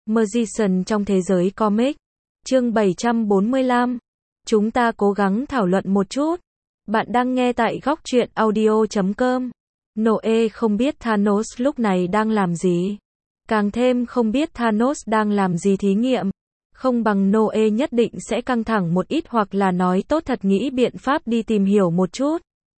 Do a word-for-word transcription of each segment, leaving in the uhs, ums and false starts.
Magician trong thế giới comic. Chương bảy trăm bốn mươi lăm. Chúng ta cố gắng thảo luận một chút. Bạn đang nghe tại góc truyện audio chấm com. Noe không biết Thanos lúc này đang làm gì. Càng thêm không biết Thanos đang làm gì thí nghiệm. Không bằng Noe nhất định sẽ căng thẳng một ít hoặc là nói tốt thật nghĩ biện pháp đi tìm hiểu một chút.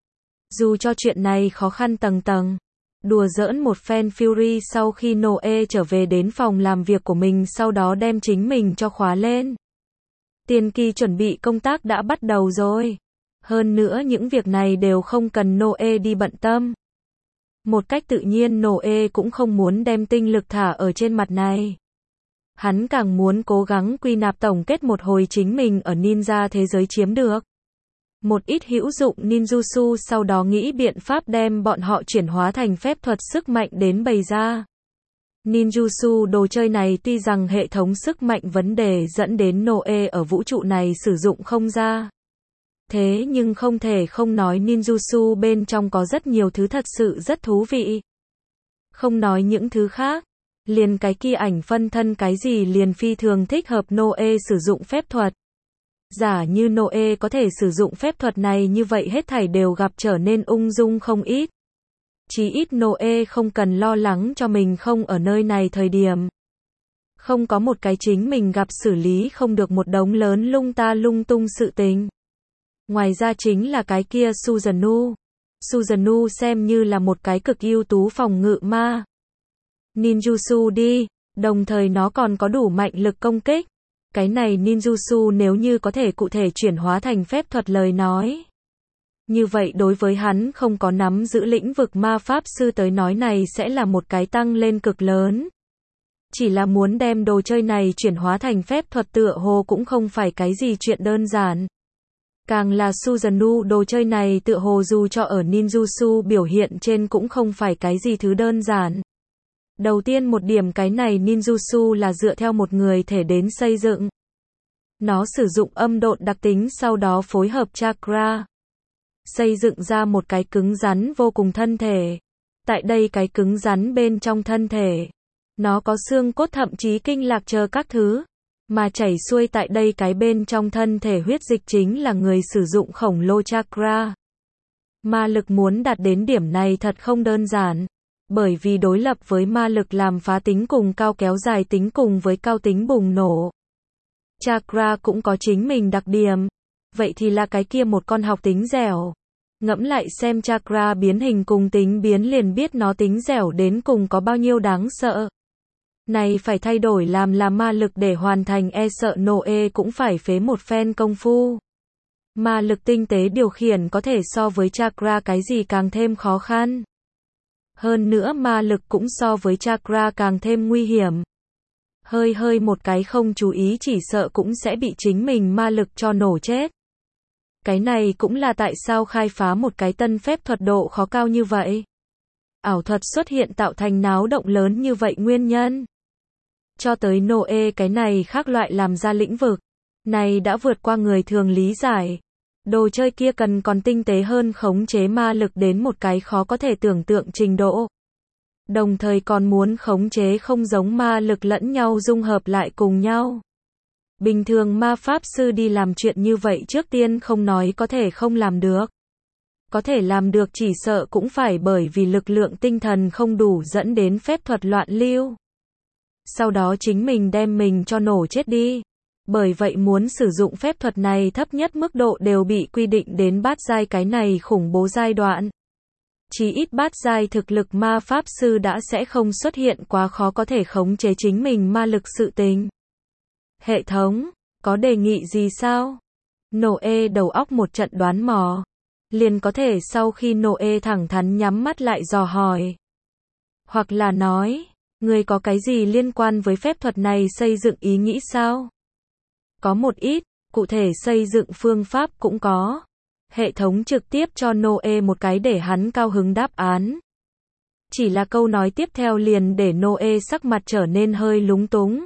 Dù cho chuyện này khó khăn tầng tầng. Đùa giỡn một phen Fury sau khi Noe trở về đến phòng làm việc của mình sau đó đem chính mình cho khóa lên. Tiền kỳ chuẩn bị công tác đã bắt đầu rồi. Hơn nữa những việc này đều không cần Noe đi bận tâm. Một cách tự nhiên Noe cũng không muốn đem tinh lực thả ở trên mặt này. Hắn càng muốn cố gắng quy nạp tổng kết một hồi chính mình ở ninja thế giới chiếm được một ít hữu dụng ninjutsu, sau đó nghĩ biện pháp đem bọn họ chuyển hóa thành phép thuật sức mạnh đến bày ra. Ninjutsu đồ chơi này tuy rằng hệ thống sức mạnh vấn đề dẫn đến Noe ở vũ trụ này sử dụng không ra. Thế nhưng không thể không nói ninjutsu bên trong có rất nhiều thứ thật sự rất thú vị. Không nói những thứ khác, liền cái kia ảnh phân thân cái gì liền phi thường thích hợp Noe sử dụng phép thuật. Giả như Noe có thể sử dụng phép thuật này như vậy hết thảy đều gặp trở nên ung dung không ít. Chí ít Noe không cần lo lắng cho mình không ở nơi này thời điểm. Không có một cái chính mình gặp xử lý không được một đống lớn lung ta lung tung sự tình. Ngoài ra chính là cái kia Susanoo. Susanoo xem như là một cái cực ưu tú phòng ngự ma ninjutsu đi, đồng thời nó còn có đủ mạnh lực công kích. Cái này ninjutsu nếu như có thể cụ thể chuyển hóa thành phép thuật lời nói. Như vậy đối với hắn không có nắm giữ lĩnh vực ma pháp sư tới nói này sẽ là một cái tăng lên cực lớn. Chỉ là muốn đem đồ chơi này chuyển hóa thành phép thuật tựa hồ cũng không phải cái gì chuyện đơn giản. Càng là Susanoo đồ chơi này tựa hồ dù cho ở ninjutsu biểu hiện trên cũng không phải cái gì thứ đơn giản. Đầu tiên một điểm cái này ninjutsu là dựa theo một người thể đến xây dựng. Nó sử dụng âm độn đặc tính sau đó phối hợp chakra. Xây dựng ra một cái cứng rắn vô cùng thân thể. Tại đây cái cứng rắn bên trong thân thể. Nó có xương cốt thậm chí kinh lạc chờ các thứ. Mà chảy xuôi tại đây cái bên trong thân thể huyết dịch chính là người sử dụng khổng lồ chakra. Ma lực muốn đạt đến điểm này thật không đơn giản. Bởi vì đối lập với ma lực làm phá tính cùng cao kéo dài tính cùng với cao tính bùng nổ. Chakra cũng có chính mình đặc điểm. Vậy thì là cái kia một con học tính dẻo. Ngẫm lại xem chakra biến hình cùng tính biến liền biết nó tính dẻo đến cùng có bao nhiêu đáng sợ. Này phải thay đổi làm là ma lực để hoàn thành e sợ Noe cũng phải phế một phen công phu. Ma lực tinh tế điều khiển có thể so với chakra cái gì càng thêm khó khăn. Hơn nữa ma lực cũng so với chakra càng thêm nguy hiểm. Hơi hơi một cái không chú ý chỉ sợ cũng sẽ bị chính mình ma lực cho nổ chết. Cái này cũng là tại sao khai phá một cái tân phép thuật độ khó cao như vậy. Ảo thuật xuất hiện tạo thành náo động lớn như vậy nguyên nhân. Cho tới Noe cái này khác loại làm ra lĩnh vực. Này đã vượt qua người thường lý giải. Đồ chơi kia cần còn tinh tế hơn khống chế ma lực đến một cái khó có thể tưởng tượng trình độ. Đồng thời còn muốn khống chế không giống ma lực lẫn nhau dung hợp lại cùng nhau. Bình thường ma pháp sư đi làm chuyện như vậy trước tiên không nói có thể không làm được. Có thể làm được chỉ sợ cũng phải bởi vì lực lượng tinh thần không đủ dẫn đến phép thuật loạn lưu. Sau đó chính mình đem mình cho nổ chết đi. Bởi vậy muốn sử dụng phép thuật này thấp nhất mức độ đều bị quy định đến bát giai cái này khủng bố giai đoạn. Chỉ ít bát giai thực lực ma pháp sư đã sẽ không xuất hiện quá khó có thể khống chế chính mình ma lực sự tình. Hệ thống, có đề nghị gì sao? Noe đầu óc một trận đoán mò. Liền có thể sau khi Noe thẳng thắn nhắm mắt lại dò hỏi. Hoặc là nói, người có cái gì liên quan với phép thuật này xây dựng ý nghĩ sao? Có một ít, cụ thể xây dựng phương pháp cũng có. Hệ thống trực tiếp cho Noe một cái để hắn cao hứng đáp án. Chỉ là câu nói tiếp theo liền để Noe sắc mặt trở nên hơi lúng túng.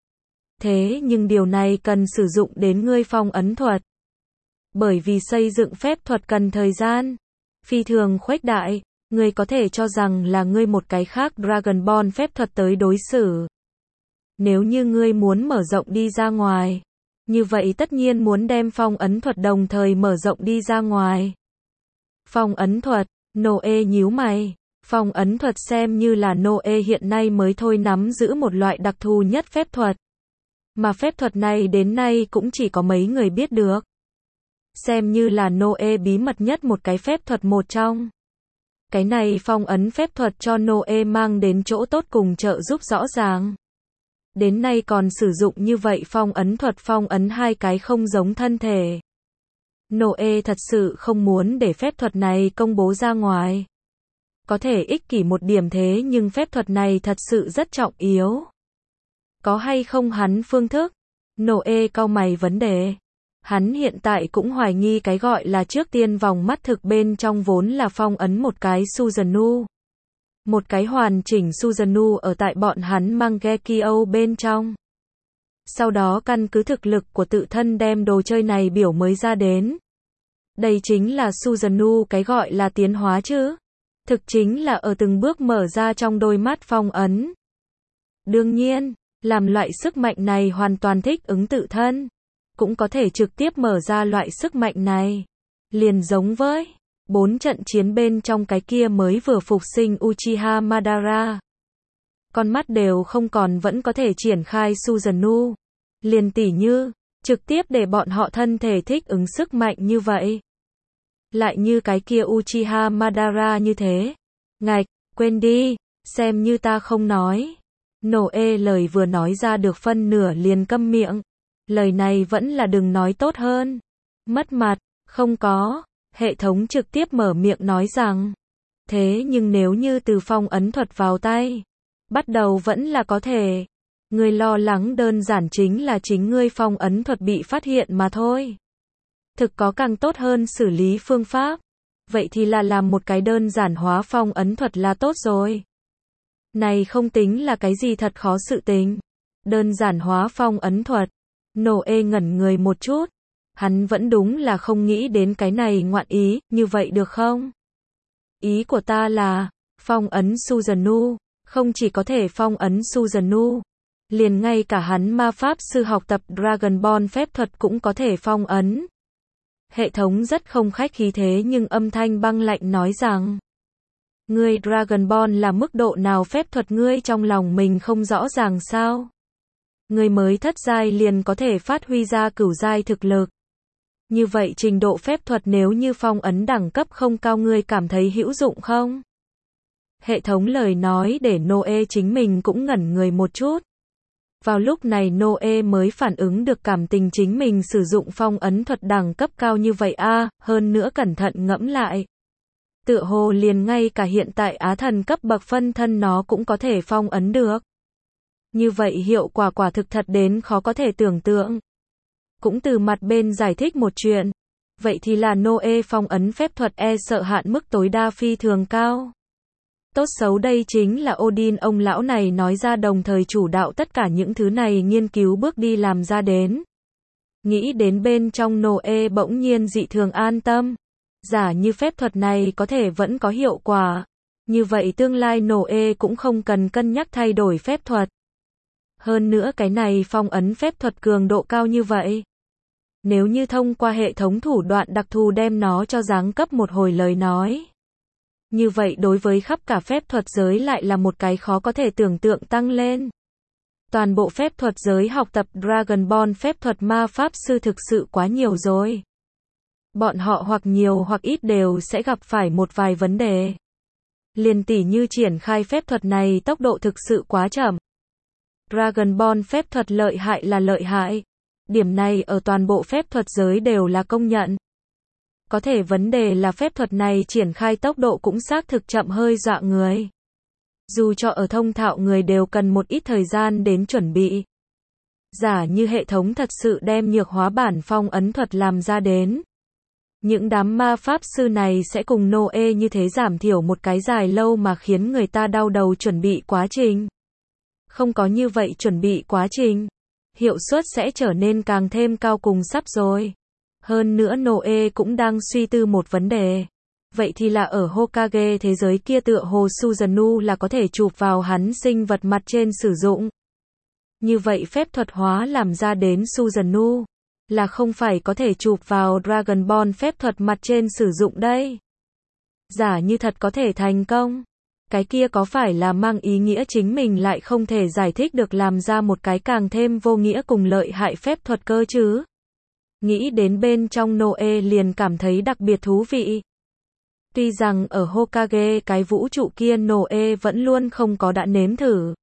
Thế nhưng điều này cần sử dụng đến ngươi phong ấn thuật. Bởi vì xây dựng phép thuật cần thời gian. Phi thường khuếch đại, ngươi có thể cho rằng là ngươi một cái khác Dragon Ball phép thuật tới đối xử. Nếu như ngươi muốn mở rộng đi ra ngoài, như vậy tất nhiên muốn đem phong ấn thuật đồng thời mở rộng đi ra ngoài. Phong ấn thuật, Noe nhíu mày. Phong ấn thuật xem như là Noe hiện nay mới thôi nắm giữ một loại đặc thù nhất phép thuật. Mà phép thuật này đến nay cũng chỉ có mấy người biết được. Xem như là Noe bí mật nhất một cái phép thuật một trong. Cái này phong ấn phép thuật cho Noe mang đến chỗ tốt cùng trợ giúp rõ ràng. Đến nay còn sử dụng như vậy phong ấn thuật phong ấn hai cái không giống thân thể. Noe thật sự không muốn để phép thuật này công bố ra ngoài. Có thể ích kỷ một điểm thế nhưng phép thuật này thật sự rất trọng yếu. Có hay không hắn phương thức? Noe cau mày vấn đề. Hắn hiện tại cũng hoài nghi cái gọi là trước tiên vòng mắt thực bên trong vốn là phong ấn một cái Susanoo. Một cái hoàn chỉnh Susanoo ở tại bọn hắn Mangekyo bên trong. Sau đó căn cứ thực lực của tự thân đem đồ chơi này biểu mới ra đến. Đây chính là Susanoo cái gọi là tiến hóa chứ. Thực chính là ở từng bước mở ra trong đôi mắt phong ấn. Đương nhiên, làm loại sức mạnh này hoàn toàn thích ứng tự thân. Cũng có thể trực tiếp mở ra loại sức mạnh này. Liền giống với bốn trận chiến bên trong cái kia mới vừa phục sinh Uchiha Madara. Con mắt đều không còn vẫn có thể triển khai Susanoo. Liền tỉ như, trực tiếp để bọn họ thân thể thích ứng sức mạnh như vậy. Lại như cái kia Uchiha Madara như thế. Ngạch, quên đi, xem như ta không nói. Noe lời vừa nói ra được phân nửa liền câm miệng. Lời này vẫn là đừng nói tốt hơn. Mất mặt, không có. Hệ thống trực tiếp mở miệng nói rằng. Thế nhưng nếu như từ phong ấn thuật vào tay, bắt đầu vẫn là có thể. Ngươi lo lắng đơn giản chính là chính ngươi phong ấn thuật bị phát hiện mà thôi. Thực có càng tốt hơn xử lý phương pháp. Vậy thì là làm một cái đơn giản hóa phong ấn thuật là tốt rồi. Này không tính là cái gì thật khó sự tình. Đơn giản hóa phong ấn thuật. Noe ngẩn người một chút. Hắn vẫn đúng là không nghĩ đến cái này ngoạn ý, như vậy được không? Ý của ta là, phong ấn Susanoo, không chỉ có thể phong ấn Susanoo, liền ngay cả hắn ma pháp sư học tập Dragon Ball phép thuật cũng có thể phong ấn. Hệ thống rất không khách khí thế nhưng âm thanh băng lạnh nói rằng, ngươi Dragon Ball là mức độ nào phép thuật ngươi trong lòng mình không rõ ràng sao? Ngươi mới thất giai liền có thể phát huy ra cửu giai thực lực. Như vậy trình độ phép thuật nếu như phong ấn đẳng cấp không cao ngươi cảm thấy hữu dụng không? Hệ thống lời nói để Noe chính mình cũng ngẩn người một chút. Vào lúc này Noe mới phản ứng được cảm tình chính mình sử dụng phong ấn thuật đẳng cấp cao như vậy a, à, hơn nữa cẩn thận ngẫm lại. Tựa hồ liền ngay cả hiện tại á thần cấp bậc phân thân nó cũng có thể phong ấn được. Như vậy hiệu quả quả thực thật đến khó có thể tưởng tượng. Cũng từ mặt bên giải thích một chuyện. Vậy thì là Noe phong ấn phép thuật e sợ hạn mức tối đa phi thường cao. Tốt xấu đây chính là Odin ông lão này nói ra đồng thời chủ đạo tất cả những thứ này nghiên cứu bước đi làm ra đến. Nghĩ đến bên trong Noe bỗng nhiên dị thường an tâm. Giả như phép thuật này có thể vẫn có hiệu quả. Như vậy tương lai Noe cũng không cần cân nhắc thay đổi phép thuật. Hơn nữa cái này phong ấn phép thuật cường độ cao như vậy. Nếu như thông qua hệ thống thủ đoạn đặc thù đem nó cho giáng cấp một hồi lời nói. Như vậy đối với khắp cả phép thuật giới lại là một cái khó có thể tưởng tượng tăng lên. Toàn bộ phép thuật giới học tập Dragon Ball phép thuật ma pháp sư thực sự quá nhiều rồi. Bọn họ hoặc nhiều hoặc ít đều sẽ gặp phải một vài vấn đề. Liền tỉ như triển khai phép thuật này tốc độ thực sự quá chậm. Dragon Ball phép thuật lợi hại là lợi hại. Điểm này ở toàn bộ phép thuật giới đều là công nhận. Có thể vấn đề là phép thuật này triển khai tốc độ cũng xác thực chậm hơi dọa người. Dù cho ở thông thạo người đều cần một ít thời gian đến chuẩn bị. Giả như hệ thống thật sự đem nhược hóa bản phong ấn thuật làm ra đến. Những đám ma pháp sư này sẽ cùng Noe như thế giảm thiểu một cái dài lâu mà khiến người ta đau đầu chuẩn bị quá trình. Không có như vậy chuẩn bị quá trình. Hiệu suất sẽ trở nên càng thêm cao cùng sắp rồi. Hơn nữa Noe cũng đang suy tư một vấn đề. Vậy thì là ở Hokage thế giới kia tựa hồ Susanoo là có thể chụp vào hắn sinh vật mặt trên sử dụng. Như vậy phép thuật hóa làm ra đến Susanoo là không phải có thể chụp vào Dragon Ball phép thuật mặt trên sử dụng đây. Giả như thật có thể thành công, cái kia có phải là mang ý nghĩa chính mình lại không thể giải thích được làm ra một cái càng thêm vô nghĩa cùng lợi hại phép thuật cơ chứ? Nghĩ đến bên trong Noe liền cảm thấy đặc biệt thú vị. Tuy rằng ở Hokage cái vũ trụ kia Noe vẫn luôn không có đã nếm thử.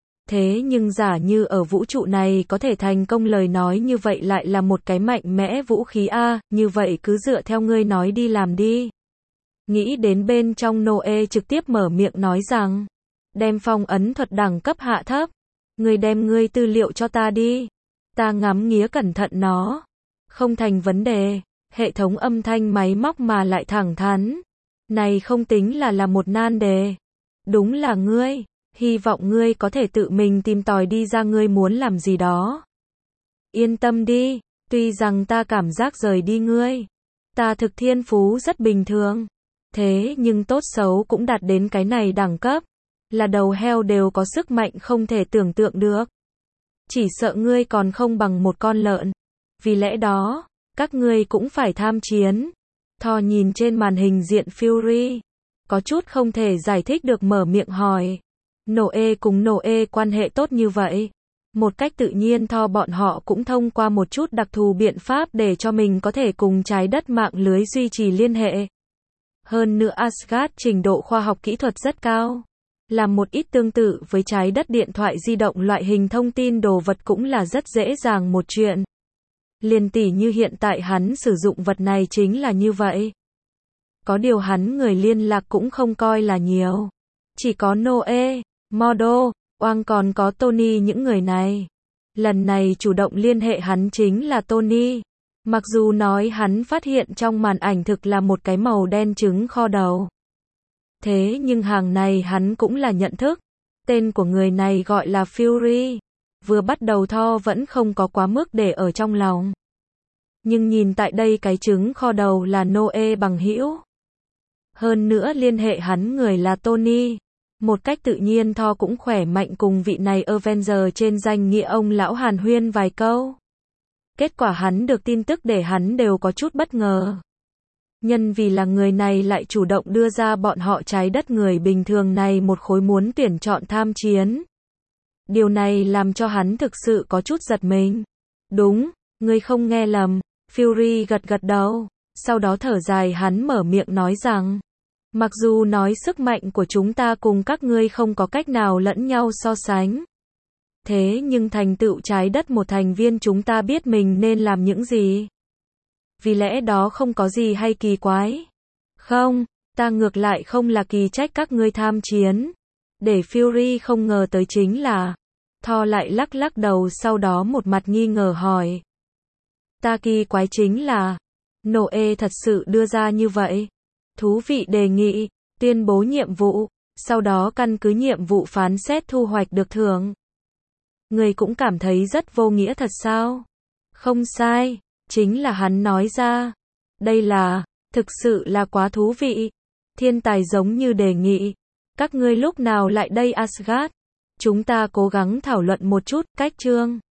Thế nhưng giả như ở vũ trụ này có thể thành công lời nói như vậy lại là một cái mạnh mẽ vũ khí a, như vậy cứ dựa theo ngươi nói đi làm đi. Nghĩ đến bên trong Noe trực tiếp mở miệng nói rằng, đem phong ấn thuật đẳng cấp hạ thấp, ngươi đem ngươi tư liệu cho ta đi, ta ngắm nghía cẩn thận nó, không thành vấn đề. Hệ thống âm thanh máy móc mà lại thẳng thắn, này không tính là là một nan đề, đúng là ngươi, hy vọng ngươi có thể tự mình tìm tòi đi ra ngươi muốn làm gì đó. Yên tâm đi, tuy rằng ta cảm giác rời đi ngươi, ta thực thiên phú rất bình thường. Thế nhưng tốt xấu cũng đạt đến cái này đẳng cấp, là đầu heo đều có sức mạnh không thể tưởng tượng được. Chỉ sợ ngươi còn không bằng một con lợn. Vì lẽ đó, các ngươi cũng phải tham chiến. Thor nhìn trên màn hình diện Fury, có chút không thể giải thích được mở miệng hỏi. Noe cùng Noe quan hệ tốt như vậy. Một cách tự nhiên Thor bọn họ cũng thông qua một chút đặc thù biện pháp để cho mình có thể cùng trái đất mạng lưới duy trì liên hệ. Hơn nữa Asgard trình độ khoa học kỹ thuật rất cao. Làm một ít tương tự với trái đất điện thoại di động loại hình thông tin đồ vật cũng là rất dễ dàng một chuyện. Liền tỉ như hiện tại hắn sử dụng vật này chính là như vậy. Có điều hắn người liên lạc cũng không coi là nhiều. Chỉ có Noe, Mordo, Oang còn có Tony những người này. Lần này chủ động liên hệ hắn chính là Tony. Mặc dù nói hắn phát hiện trong màn ảnh thực là một cái màu đen trứng kho đầu. Thế nhưng hàng này hắn cũng là nhận thức. Tên của người này gọi là Fury. Vừa bắt đầu Thor vẫn không có quá mức để ở trong lòng. Nhưng nhìn tại đây cái trứng kho đầu là Noe bằng hữu. Hơn nữa liên hệ hắn người là Tony. Một cách tự nhiên Thor cũng khỏe mạnh cùng vị này Avenger trên danh nghĩa ông lão hàn huyên vài câu. Kết quả hắn được tin tức để hắn đều có chút bất ngờ. Nhân vì là người này lại chủ động đưa ra bọn họ trái đất người bình thường này một khối muốn tuyển chọn tham chiến. Điều này làm cho hắn thực sự có chút giật mình. Đúng, ngươi không nghe lầm, Fury gật gật đầu, sau đó thở dài hắn mở miệng nói rằng, mặc dù nói sức mạnh của chúng ta cùng các ngươi không có cách nào lẫn nhau so sánh. Thế nhưng thành tựu trái đất một thành viên chúng ta biết mình nên làm những gì. Vì lẽ đó không có gì hay kỳ quái. Không, ta ngược lại không là kỳ trách các ngươi tham chiến. Để Fury không ngờ tới chính là, Thor lại lắc lắc đầu sau đó một mặt nghi ngờ hỏi. Ta kỳ quái chính là, Noe thật sự đưa ra như vậy. Thú vị đề nghị, tuyên bố nhiệm vụ, sau đó căn cứ nhiệm vụ phán xét thu hoạch được thưởng. Người cũng cảm thấy rất vô nghĩa thật sao? Không sai, chính là hắn nói ra. Đây là, thực sự là quá thú vị. Thiên tài giống như đề nghị. Các ngươi lúc nào lại đây Asgard? Chúng ta cố gắng thảo luận một chút, cách chương.